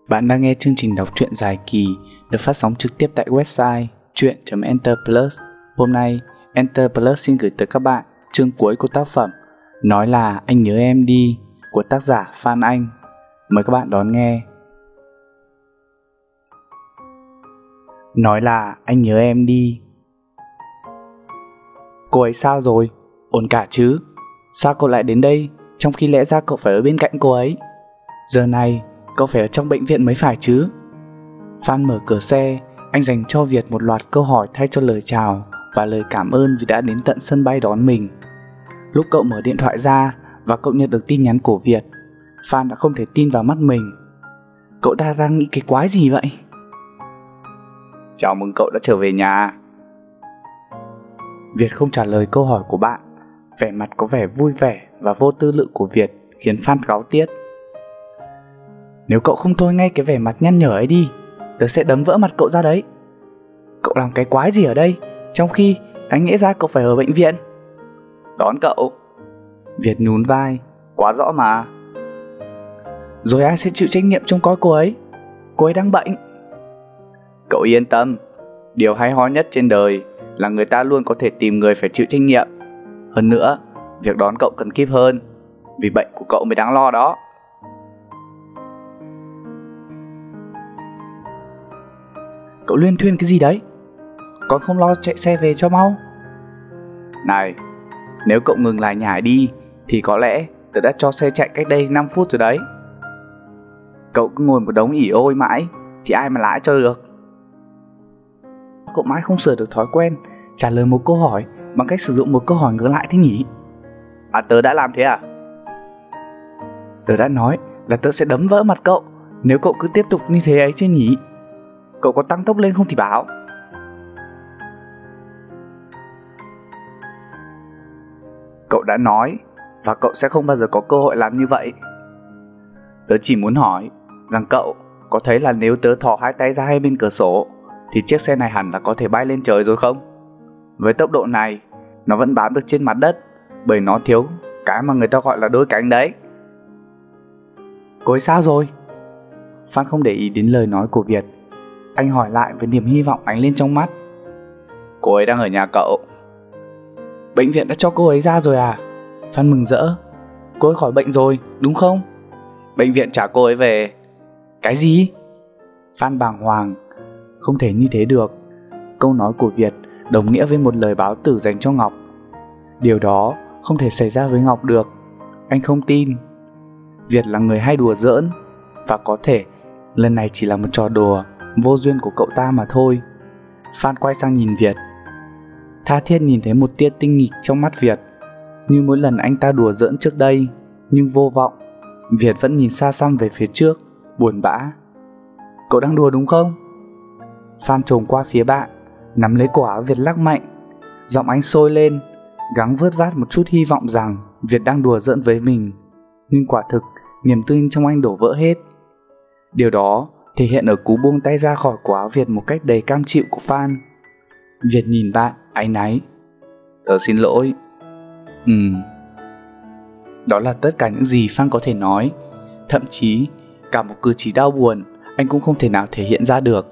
Bạn đang nghe chương trình đọc truyện dài kỳ được phát sóng trực tiếp tại website truyện.enterplus. Hôm nay, Enterplus xin gửi tới các bạn chương cuối của tác phẩm Nói là anh nhớ em đi của tác giả Phan Anh. Mời các bạn đón nghe. Nói là anh nhớ em đi. Cô ấy sao rồi? Ổn cả chứ? Sao cậu lại đến đây trong khi lẽ ra cậu phải ở bên cạnh cô ấy? Giờ này cậu phải ở trong bệnh viện mới phải chứ? Phan mở cửa xe, anh dành cho Việt một loạt câu hỏi thay cho lời chào và lời cảm ơn vì đã đến tận sân bay đón mình. Lúc cậu mở điện thoại ra và cậu nhận được tin nhắn của Việt, Phan đã không thể tin vào mắt mình. Cậu ta đang nghĩ cái quái gì vậy? Chào mừng cậu đã trở về nhà. Việt không trả lời câu hỏi của bạn. Vẻ mặt có vẻ vui vẻ và vô tư lự của Việt khiến Phan cáu tiết. Nếu cậu không thôi ngay cái vẻ mặt nhăn nhở ấy đi, tớ sẽ đấm vỡ mặt cậu ra đấy. Cậu làm cái quái gì ở đây, trong khi đáng nhẽ ra cậu phải ở bệnh viện? Đón cậu. Việt nhún vai. Quá rõ mà. Rồi ai sẽ chịu trách nhiệm trông coi cô ấy? Cô ấy đang bệnh. Cậu yên tâm, điều hay ho nhất trên đời là người ta luôn có thể tìm người phải chịu trách nhiệm. Hơn nữa, việc đón cậu cần kíp hơn, vì bệnh của cậu mới đáng lo đó. Cậu luyên thuyên cái gì đấy? Còn không lo chạy xe về cho mau. Này, nếu cậu ngừng lại nhải đi thì có lẽ tớ đã cho xe chạy cách đây 5 phút rồi đấy. Cậu cứ ngồi một đống ỉ ôi mãi thì ai mà lái cho được. Cậu mãi không sửa được thói quen trả lời một câu hỏi bằng cách sử dụng một câu hỏi ngược lại thế nhỉ? À, tớ đã làm thế à? Tớ đã nói là tớ sẽ đấm vỡ mặt cậu nếu cậu cứ tiếp tục như thế ấy chứ nhỉ? Cậu có tăng tốc lên không thì bảo. Cậu đã nói và cậu sẽ không bao giờ có cơ hội làm như vậy. Tớ chỉ muốn hỏi rằng cậu có thấy là nếu tớ thò hai tay ra hai bên cửa sổ thì chiếc xe này hẳn là có thể bay lên trời rồi không? Với tốc độ này, nó vẫn bám được trên mặt đất bởi nó thiếu cái mà người ta gọi là đôi cánh đấy. Cô ấy sao rồi? Phan không để ý đến lời nói của Việt. Anh hỏi lại với niềm hy vọng ánh lên trong mắt. Cô ấy đang ở nhà cậu. Bệnh viện đã cho cô ấy ra rồi à? Phan mừng rỡ. Cô ấy khỏi bệnh rồi, đúng không? Bệnh viện trả cô ấy về. Cái gì? Phan bàng hoàng. Không thể như thế được. Câu nói của Việt đồng nghĩa với một lời báo tử dành cho Ngọc. Điều đó không thể xảy ra với Ngọc được. Anh không tin. Việt là người hay đùa giỡn, và có thể lần này chỉ là một trò đùa vô duyên của cậu ta mà thôi. Phan quay sang nhìn Việt. Tha thiết nhìn thấy một tia tinh nghịch trong mắt Việt, như mỗi lần anh ta đùa giỡn trước đây, nhưng vô vọng. Việt vẫn nhìn xa xăm về phía trước, buồn bã. Cậu đang đùa đúng không? Phan trồm qua phía bạn, nắm lấy cổ áo Việt lắc mạnh. Giọng anh sôi lên, gắng vớt vát một chút hy vọng rằng Việt đang đùa giỡn với mình. Nhưng quả thực, niềm tin trong anh đổ vỡ hết. Điều đó thể hiện ở cú buông tay ra khỏi cổ áo Việt một cách đầy cam chịu của Phan. Việt nhìn bạn, áy náy. Tớ xin lỗi. Đó là tất cả những gì Phan có thể nói. Thậm chí, cả một cử chỉ đau buồn anh cũng không thể nào thể hiện ra được.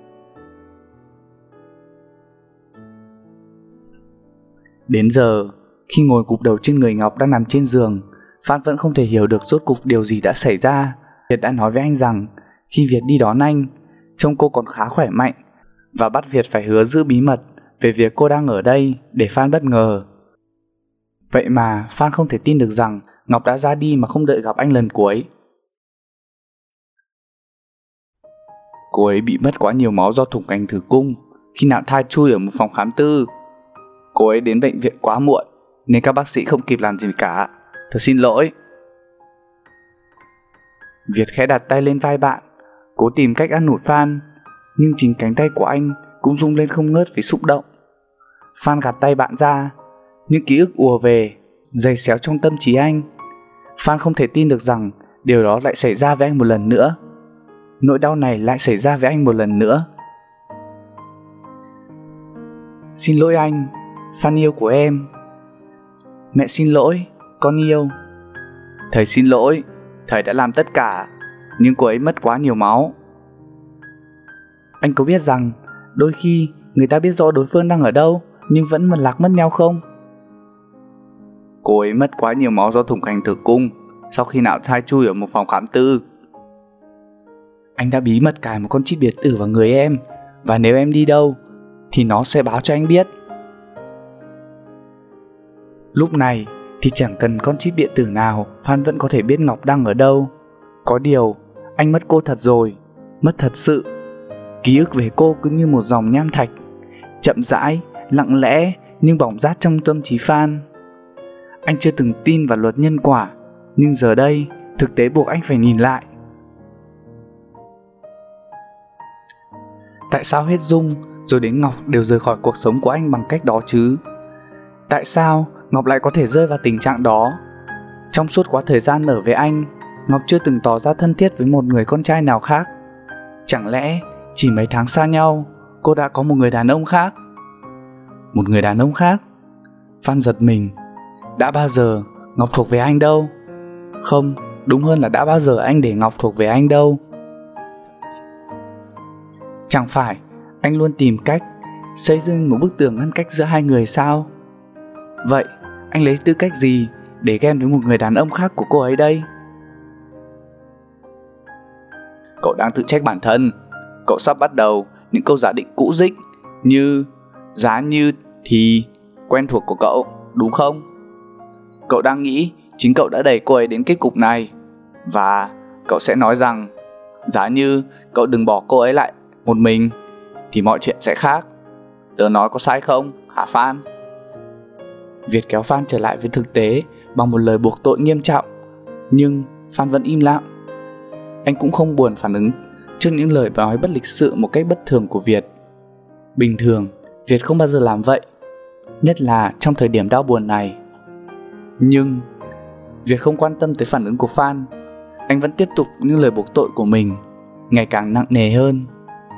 Đến giờ, khi ngồi gục đầu trên người Ngọc đang nằm trên giường, Phan vẫn không thể hiểu được rốt cuộc điều gì đã xảy ra. Việt đã nói với anh rằng khi Việt đi đón anh, trông cô còn khá khỏe mạnh và bắt Việt phải hứa giữ bí mật về việc cô đang ở đây để Phan bất ngờ. Vậy mà Phan không thể tin được rằng Ngọc đã ra đi mà không đợi gặp anh lần cuối. Cô ấy bị mất quá nhiều máu do thủng cành tử cung khi nạo thai chui ở một phòng khám tư. Cô ấy đến bệnh viện quá muộn nên các bác sĩ không kịp làm gì cả. Thật xin lỗi. Việt khẽ đặt tay lên vai bạn, cố tìm cách an ủi Phan, nhưng chính cánh tay của anh cũng rung lên không ngớt vì xúc động. Phan gạt tay bạn ra, những ký ức ùa về, giày xéo trong tâm trí anh. Phan không thể tin được rằng điều đó lại xảy ra với anh một lần nữa. Nỗi đau này lại xảy ra với anh một lần nữa. Xin lỗi anh, Phan yêu của em. Mẹ xin lỗi, con yêu. Thầy xin lỗi, thầy đã làm tất cả. nhưng cô ấy mất quá nhiều máu. Anh có biết rằng đôi khi người ta biết rõ đối phương đang ở đâu nhưng vẫn lạc mất nhau không? Cô ấy mất quá nhiều máu do thủng thành tử cung sau khi nạo thai chui ở một phòng khám tư. Anh đã bí mật cài một con chip điện tử vào người em, và nếu em đi đâu thì nó sẽ báo cho anh biết. Lúc này thì chẳng cần con chip điện tử nào, Phan vẫn có thể biết Ngọc đang ở đâu. Có điều, anh mất cô thật rồi, mất thật sự. Ký ức về cô cứ như một dòng nham thạch, chậm rãi, lặng lẽ nhưng bỏng rát trong tâm trí Phan. Anh chưa từng tin vào luật nhân quả, nhưng giờ đây, thực tế buộc anh phải nhìn lại. Tại sao hết Dung rồi đến Ngọc đều rời khỏi cuộc sống của anh bằng cách đó chứ? Tại sao Ngọc lại có thể rơi vào tình trạng đó? Trong suốt quá thời gian ở với anh, Ngọc chưa từng tỏ ra thân thiết với một người con trai nào khác. Chẳng lẽ chỉ mấy tháng xa nhau, cô đã có một người đàn ông khác? Một người đàn ông khác? Phan giật mình. Đã bao giờ Ngọc thuộc về anh đâu? Không, đúng hơn là đã bao giờ anh để Ngọc thuộc về anh đâu? Chẳng phải anh luôn tìm cách xây dựng một bức tường ngăn cách giữa hai người sao? Vậy anh lấy tư cách gì để ghen với một người đàn ông khác của cô ấy đây? Cậu đang tự trách bản thân. Cậu sắp bắt đầu những câu giả định cũ dích như giá như thì quen thuộc của cậu, đúng không? Cậu đang nghĩ chính cậu đã đẩy cô ấy đến kết cục này, và cậu sẽ nói rằng giá như cậu đừng bỏ cô ấy lại một mình thì mọi chuyện sẽ khác. Tớ nói có sai không hả Phan? Việt kéo Phan trở lại với thực tế bằng một lời buộc tội nghiêm trọng, nhưng Phan vẫn im lặng. Anh cũng không buồn phản ứng trước những lời nói bất lịch sự một cách bất thường của Việt. Bình thường Việt không bao giờ làm vậy, nhất là trong thời điểm đau buồn này. Nhưng Việt không quan tâm tới phản ứng của Phan. Anh vẫn tiếp tục những lời buộc tội của mình, ngày càng nặng nề hơn.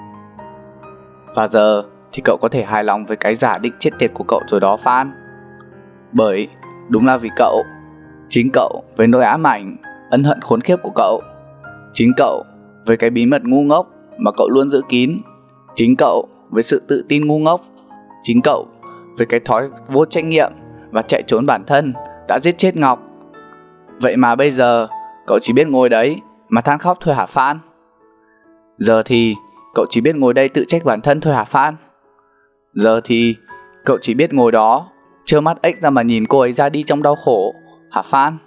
Và giờ thì cậu có thể hài lòng với cái giả định chết tiệt của cậu rồi đó Phan. Bởi đúng là vì cậu, chính cậu với nỗi ám ảnh, ân hận khốn khiếp của cậu, chính cậu với cái bí mật ngu ngốc mà cậu luôn giữ kín, chính cậu với sự tự tin ngu ngốc, chính cậu với cái thói vô trách nhiệm và chạy trốn bản thân đã giết chết Ngọc. Vậy mà bây giờ cậu chỉ biết ngồi đấy mà than khóc thôi hả Phan? Giờ thì cậu chỉ biết ngồi đây tự trách bản thân thôi hả Phan? Giờ thì cậu chỉ biết ngồi đó trơ mắt ếch ra mà nhìn cô ấy ra đi trong đau khổ hả Phan?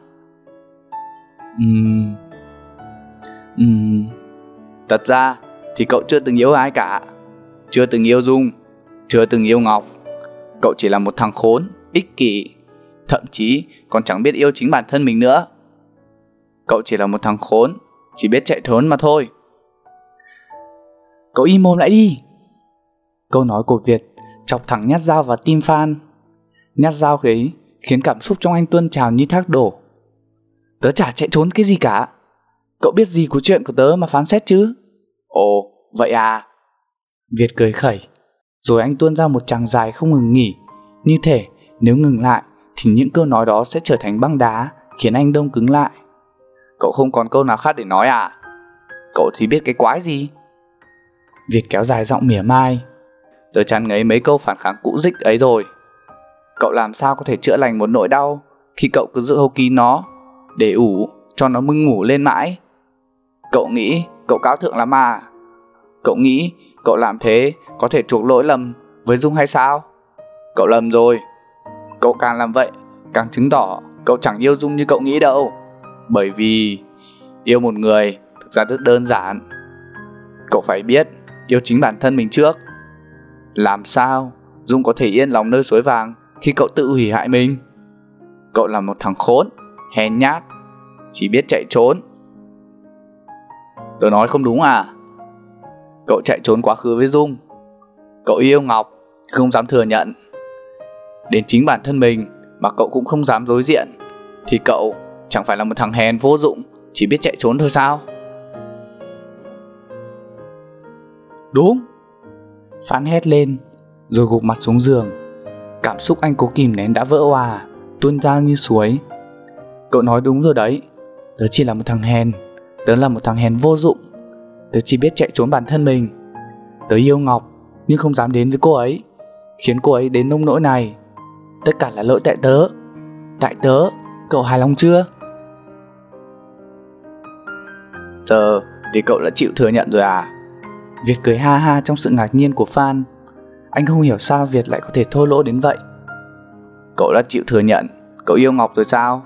Thật ra thì cậu chưa từng yêu ai cả. Chưa từng yêu Dung, chưa từng yêu Ngọc. Cậu chỉ là một thằng khốn, ích kỷ, thậm chí còn chẳng biết yêu chính bản thân mình nữa. Cậu chỉ là một thằng khốn, chỉ biết chạy trốn mà thôi. Cậu im mồm lại đi. Câu nói của Việt chọc thẳng nhát dao vào tim Phan. Nhát dao ấy khiến cảm xúc trong anh tuôn trào như thác đổ. Tớ chả chạy trốn cái gì cả. Cậu biết gì của chuyện của tớ mà phán xét chứ? Ồ, vậy à? Việt cười khẩy, rồi anh tuôn ra một tràng dài không ngừng nghỉ, như thể nếu ngừng lại thì những câu nói đó sẽ trở thành băng đá, khiến anh đông cứng lại. Cậu không còn câu nào khác để nói à? Cậu thì biết cái quái gì? Việt kéo dài giọng mỉa mai. Tớ chán ngấy mấy câu phản kháng cũ dích ấy rồi. Cậu làm sao có thể chữa lành một nỗi đau khi cậu cứ giữ hâu kín nó, để ủ cho nó mưng ngủ lên mãi? Cậu nghĩ cậu cao thượng lắm à? Cậu nghĩ cậu làm thế có thể chuộc lỗi lầm với Dung hay sao? Cậu lầm rồi. Cậu càng làm vậy càng chứng tỏ cậu chẳng yêu Dung như cậu nghĩ đâu. Bởi vì yêu một người thực ra rất đơn giản. Cậu phải biết yêu chính bản thân mình trước. Làm sao Dung có thể yên lòng nơi suối vàng khi cậu tự hủy hại mình? Cậu là một thằng khốn, hèn nhát, chỉ biết chạy trốn. Tớ nói không đúng à? Cậu chạy trốn quá khứ với Dung. Cậu yêu Ngọc, không dám thừa nhận. Đến chính bản thân mình mà cậu cũng không dám đối diện, thì cậu chẳng phải là một thằng hèn vô dụng, chỉ biết chạy trốn thôi sao? Đúng! Phan hét lên, rồi gục mặt xuống giường. Cảm xúc anh cố kìm nén đã vỡ òa, tuôn ra như suối. Cậu nói đúng rồi đấy. Tớ chỉ là một thằng hèn, Tớ là một thằng hèn vô dụng. Tớ chỉ biết chạy trốn bản thân mình. Tớ yêu Ngọc nhưng không dám đến với cô ấy, khiến cô ấy đến nông nỗi này. Tất cả là lỗi tại tớ. Tại tớ, cậu hài lòng chưa? Giờ thì cậu đã chịu thừa nhận rồi à? Việt cười ha ha trong sự ngạc nhiên của Phan. Anh không hiểu sao Việt lại có thể thô lỗ đến vậy. Cậu đã chịu thừa nhận cậu yêu Ngọc rồi sao?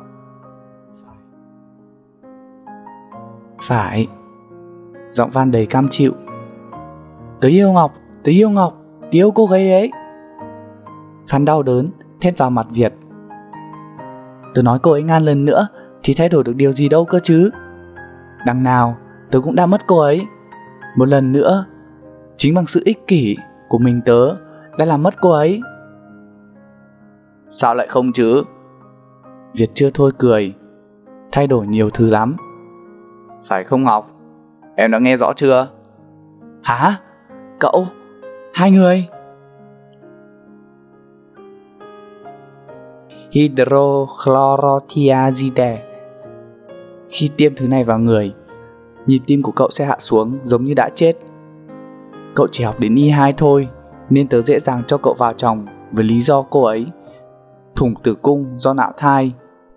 Phải. Giọng Phan đầy cam chịu. Tớ yêu Ngọc, tớ yêu Ngọc, tớ yêu cô gái đấy. Phan đau đớn thét vào mặt Việt. Tớ nói cô ấy ngàn lần nữa thì thay đổi được điều gì đâu cơ chứ. Đằng nào tớ cũng đã mất cô ấy. Một lần nữa, chính bằng sự ích kỷ của mình tớ đã làm mất cô ấy. Sao lại không chứ? Việt chưa thôi cười. Thay đổi nhiều thứ lắm. Phải không Ngọc? Em đã nghe rõ chưa? Hả? Cậu? Hai người? Hydrochlorothiazide. Khi tiêm thứ này vào người, nhịp tim của cậu sẽ hạ xuống giống như đã chết. Cậu chỉ học đến Y2 thôi, nên tớ dễ dàng cho cậu vào chồng với lý do cô ấy thủng tử cung do nạo thai.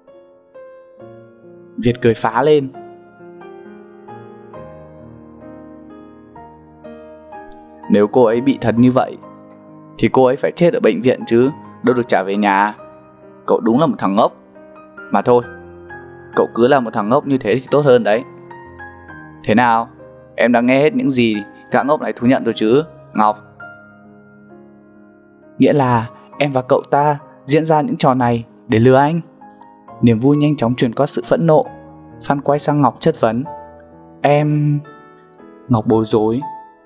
Việt cười phá lên. Nếu cô ấy bị thật như vậy thì cô ấy phải chết ở bệnh viện chứ, đâu được trả về nhà. Cậu đúng là một thằng ngốc. Mà thôi, cậu cứ là một thằng ngốc như thế thì tốt hơn đấy. Thế nào? Em đã nghe hết những gì gã ngốc này thú nhận rồi chứ, Ngọc? Nghĩa là em và cậu ta diễn ra những trò này để lừa anh. Niềm vui nhanh chóng chuyển qua sự phẫn nộ. Phan quay sang Ngọc chất vấn. Em... Ngọc bối rối.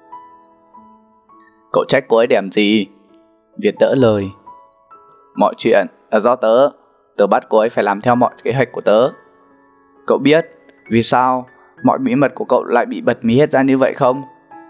Cậu trách cô ấy để làm gì? Việt đỡ lời. Mọi chuyện là do tớ. Tớ bắt cô ấy phải làm theo mọi kế hoạch của tớ. Cậu biết vì sao mọi bí mật của cậu lại bị bật mí hết ra như vậy không?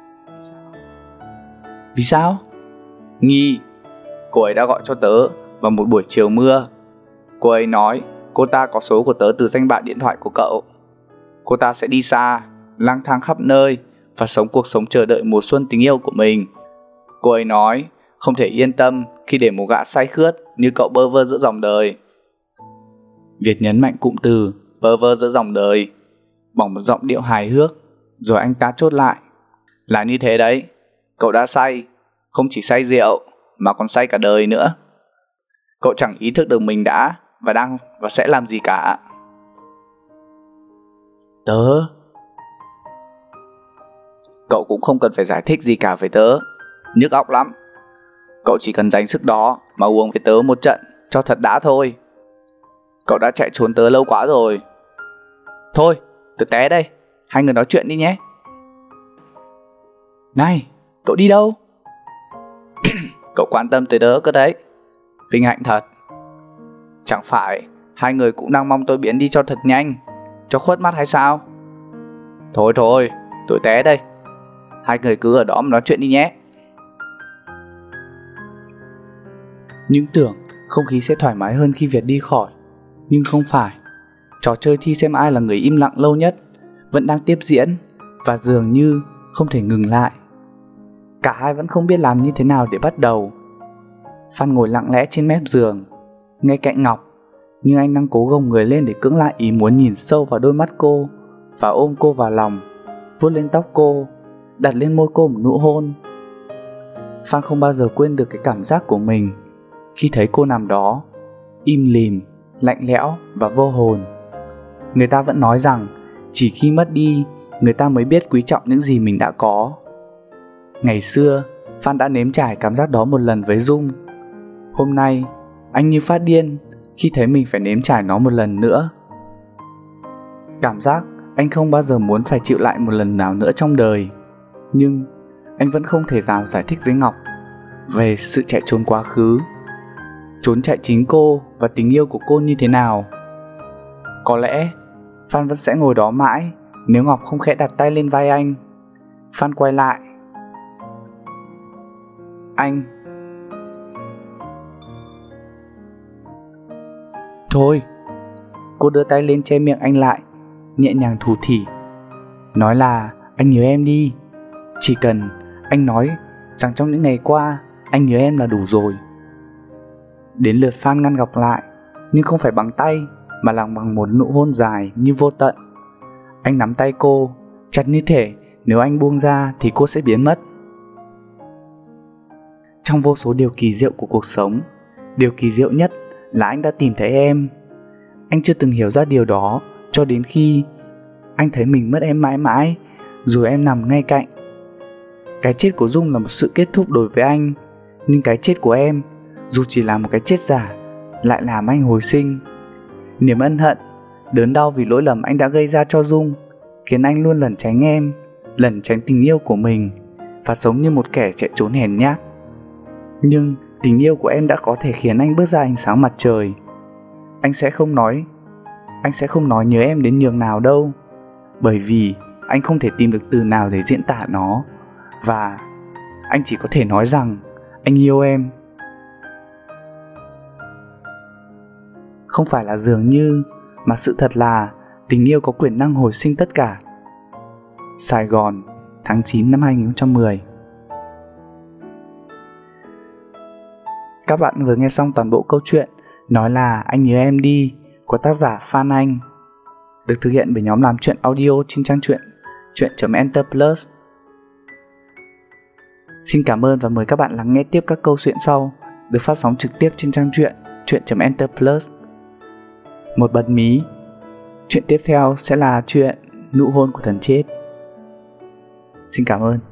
Vì sao? Nghi. Cô ấy đã gọi cho tớ vào một buổi chiều mưa. Cô ấy nói cô ta có số của tớ từ danh bạ điện thoại của cậu. Cô ta sẽ đi xa, lang thang khắp nơi và sống cuộc sống chờ đợi mùa xuân tình yêu của mình. Cô ấy nói không thể yên tâm khi để một gã say khướt như cậu bơ vơ giữa dòng đời. Việt nhấn mạnh cụm từ bơ vơ giữa dòng đời bằng một giọng điệu hài hước, rồi anh ta chốt lại. Là như thế đấy, cậu đã say, không chỉ say rượu mà còn say cả đời nữa. Cậu chẳng ý thức được mình đã và đang và sẽ làm gì cả. Cậu cũng không cần phải giải thích gì cả với tớ. Nhức óc lắm. Cậu chỉ cần dành sức đó mà uống với tớ một trận cho thật đã thôi. Cậu đã chạy trốn tớ lâu quá rồi. Thôi, tớ té đây. Hai người nói chuyện đi nhé. Này, cậu đi đâu? Cậu quan tâm tới tớ cơ đấy. Vinh hạnh thật. Chẳng phải hai người cũng đang mong tôi biến đi cho thật nhanh, cho khuất mắt hay sao? Thôi, tôi té đây. Hai người cứ ở đó mà nói chuyện đi nhé. Nhưng tưởng không khí sẽ thoải mái hơn khi Việt đi khỏi. Nhưng không phải. Trò chơi thi xem ai là người im lặng lâu nhất vẫn đang tiếp diễn và dường như không thể ngừng lại. Cả hai vẫn không biết làm như thế nào để bắt đầu. Phan ngồi lặng lẽ trên mép giường, ngay cạnh Ngọc, nhưng anh đang cố gồng người lên để cưỡng lại ý muốn nhìn sâu vào đôi mắt cô và ôm cô vào lòng, vuốt lên tóc cô, đặt lên môi cô một nụ hôn. Phan không bao giờ quên được cái cảm giác của mình khi thấy cô nằm đó, im lìm, lạnh lẽo và vô hồn. Người ta vẫn nói rằng chỉ khi mất đi, người ta mới biết quý trọng những gì mình đã có. Ngày xưa, Phan đã nếm trải cảm giác đó một lần với Dung. Hôm nay, anh như phát điên khi thấy mình phải nếm trải nó một lần nữa. Cảm giác anh không bao giờ muốn phải chịu lại một lần nào nữa trong đời. Nhưng anh vẫn không thể nào giải thích với Ngọc về sự chạy trốn quá khứ, trốn chạy chính cô và tình yêu của cô như thế nào. Có lẽ Phan vẫn sẽ ngồi đó mãi nếu Ngọc không khẽ đặt tay lên vai anh. Phan quay lại. Anh. Thôi. Cô đưa tay lên che miệng anh lại, nhẹ nhàng thủ thỉ. nói là anh nhớ em đi. Chỉ cần anh nói rằng trong những ngày qua anh nhớ em là đủ rồi. Đến lượt Phan ngăn gọc lại, nhưng không phải bằng tay mà là bằng một nụ hôn dài như vô tận. Anh nắm tay cô, chặt như thể nếu anh buông ra thì cô sẽ biến mất. Trong vô số điều kỳ diệu của cuộc sống, điều kỳ diệu nhất là anh đã tìm thấy em. Anh chưa từng hiểu ra điều đó cho đến khi anh thấy mình mất em mãi mãi, rồi em nằm ngay cạnh. Cái chết của Dung là một sự kết thúc đối với anh, nhưng cái chết của em, dù chỉ là một cái chết giả, lại làm anh hồi sinh. Niềm ân hận, đớn đau vì lỗi lầm anh đã gây ra cho Dung khiến anh luôn lẩn tránh em, lẩn tránh tình yêu của mình và sống như một kẻ chạy trốn hèn nhát. Nhưng tình yêu của em đã có thể khiến anh bước ra ánh sáng mặt trời. Anh sẽ không nói nhớ em đến nhường nào đâu, bởi vì anh không thể tìm được từ nào để diễn tả nó. Và anh chỉ có thể nói rằng anh yêu em. Không phải là dường như, mà sự thật là tình yêu có quyền năng hồi sinh tất cả. Sài Gòn, tháng 9 năm 2010. Các bạn vừa nghe xong toàn bộ câu chuyện Nói là anh nhớ em đi của tác giả Phan Anh, được thực hiện bởi nhóm làm truyện audio trên trang truyện truyện.enterplus. Xin cảm ơn và mời các bạn lắng nghe tiếp các câu chuyện sau, được phát sóng trực tiếp trên trang truyện truyện.enterplus. Một bật mí, chuyện tiếp theo sẽ là chuyện Nụ hôn của thần chết. Xin cảm ơn.